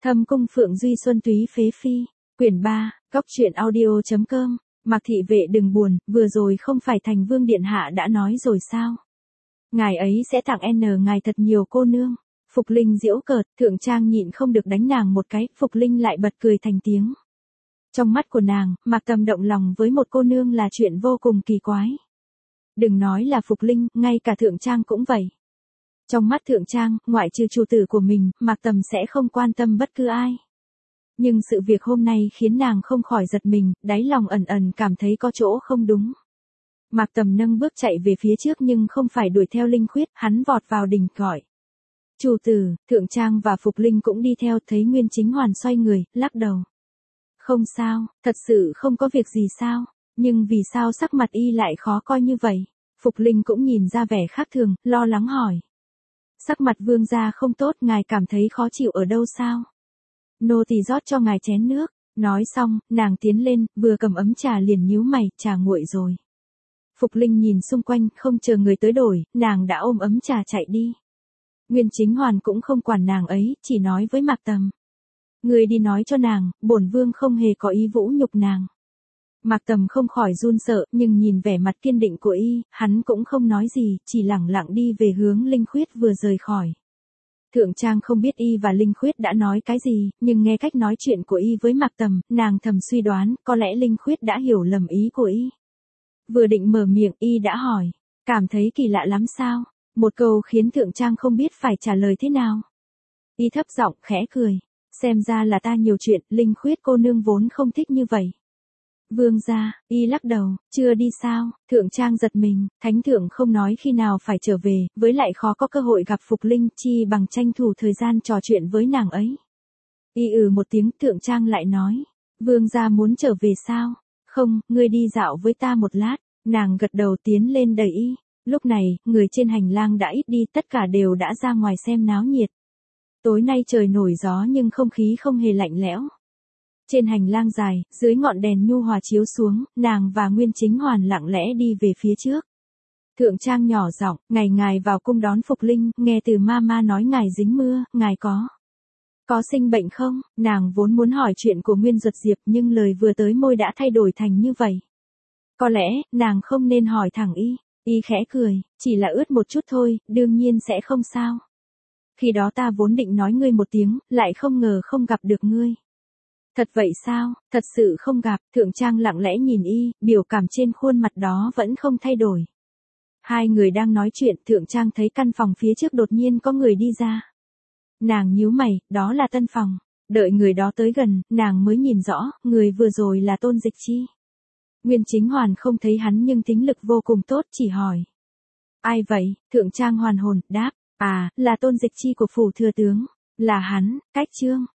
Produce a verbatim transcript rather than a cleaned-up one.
Thâm cung Phượng Duy Xuân Túy Phế Phi, quyển ba, góc truyện audio.com, Mạc thị vệ đừng buồn, vừa rồi không phải Thành Vương Điện Hạ đã nói rồi sao? Ngài ấy sẽ tặng N ngài thật nhiều cô nương. Phục Linh giễu cợt, Thượng Trang nhịn không được đánh nàng một cái, Phục Linh lại bật cười thành tiếng. Trong mắt của nàng, Mạc Tầm động lòng với một cô nương là chuyện vô cùng kỳ quái. Đừng nói là Phục Linh, ngay cả Thượng Trang cũng vậy. Trong mắt Thượng Trang, ngoại trừ chủ tử của mình, Mạc Tầm sẽ không quan tâm bất cứ ai. Nhưng sự việc hôm nay khiến nàng không khỏi giật mình, đáy lòng ẩn ẩn cảm thấy có chỗ không đúng. Mạc Tầm nâng bước chạy về phía trước nhưng không phải đuổi theo Linh Khuyết, hắn vọt vào đình gọi. Chủ tử, Thượng Trang và Phục Linh cũng đi theo, thấy Nguyên Chính Hoàn xoay người, lắc đầu. Không sao, thật sự không có việc gì sao, nhưng vì sao sắc mặt y lại khó coi như vậy? Phục Linh cũng nhìn ra vẻ khác thường, lo lắng hỏi. Sắc mặt vương gia không tốt, ngài cảm thấy khó chịu ở đâu sao? Nô tỳ rót cho ngài chén nước. Nói xong, nàng tiến lên, vừa cầm ấm trà liền nhíu mày, trà nguội rồi. Phục Linh nhìn xung quanh, không chờ người tới đổi, nàng đã ôm ấm trà chạy đi. Nguyên Chính Hoàn cũng không quản nàng ấy, chỉ nói với Mạc Tầm. Người đi nói cho nàng, bổn vương không hề có ý vũ nhục nàng. Mạc Tầm không khỏi run sợ, nhưng nhìn vẻ mặt kiên định của y, hắn cũng không nói gì, chỉ lẳng lặng đi về hướng Linh Khuyết vừa rời khỏi. Thượng Trang không biết y và Linh Khuyết đã nói cái gì, nhưng nghe cách nói chuyện của y với Mạc Tầm, nàng thầm suy đoán, có lẽ Linh Khuyết đã hiểu lầm ý của y. Vừa định mở miệng, y đã hỏi, cảm thấy kỳ lạ lắm sao? Một câu khiến Thượng Trang không biết phải trả lời thế nào. Y thấp giọng, khẽ cười, xem ra là ta nhiều chuyện, Linh Khuyết cô nương vốn không thích như vậy. Vương gia, y lắc đầu, chưa đi sao? Thượng Trang giật mình, Thánh Thượng không nói khi nào phải trở về, với lại khó có cơ hội gặp Phục Linh, chi bằng tranh thủ thời gian trò chuyện với nàng ấy. Y ừ một tiếng, Thượng Trang lại nói, vương gia muốn trở về sao? Không, ngươi đi dạo với ta một lát. Nàng gật đầu tiến lên đẩy y. Lúc này, người trên hành lang đã ít đi, tất cả đều đã ra ngoài xem náo nhiệt. Tối nay trời nổi gió nhưng không khí không hề lạnh lẽo. Trên hành lang dài, dưới ngọn đèn nhu hòa chiếu xuống, nàng và Nguyên Chính Hoàn lặng lẽ đi về phía trước. Thượng Trang nhỏ giọng, ngày ngài vào cung đón Phục Linh, nghe từ Mama nói ngài dính mưa, ngài có. Có sinh bệnh không? Nàng vốn muốn hỏi chuyện của Nguyên Duật Diệp nhưng lời vừa tới môi đã thay đổi thành như vậy. Có lẽ, nàng không nên hỏi thẳng y. Y khẽ cười, chỉ là ướt một chút thôi, đương nhiên sẽ không sao. Khi đó ta vốn định nói ngươi một tiếng, lại không ngờ không gặp được ngươi. Thật vậy sao? Thật sự không gặp. Thượng Trang lặng lẽ nhìn y, biểu cảm trên khuôn mặt đó vẫn không thay đổi. Hai người đang nói chuyện, Thượng Trang thấy căn phòng phía trước đột nhiên có người đi ra. Nàng nhíu mày, đó là Tân Phòng. Đợi người đó tới gần, nàng mới nhìn rõ, người vừa rồi là Tôn Dịch Chi. Nguyên Chính Hoàn không thấy hắn nhưng tính lực vô cùng tốt, chỉ hỏi. Ai vậy? Thượng Trang hoàn hồn, đáp. À, là Tôn Dịch Chi của phủ thừa tướng. Là hắn, Cách Trương.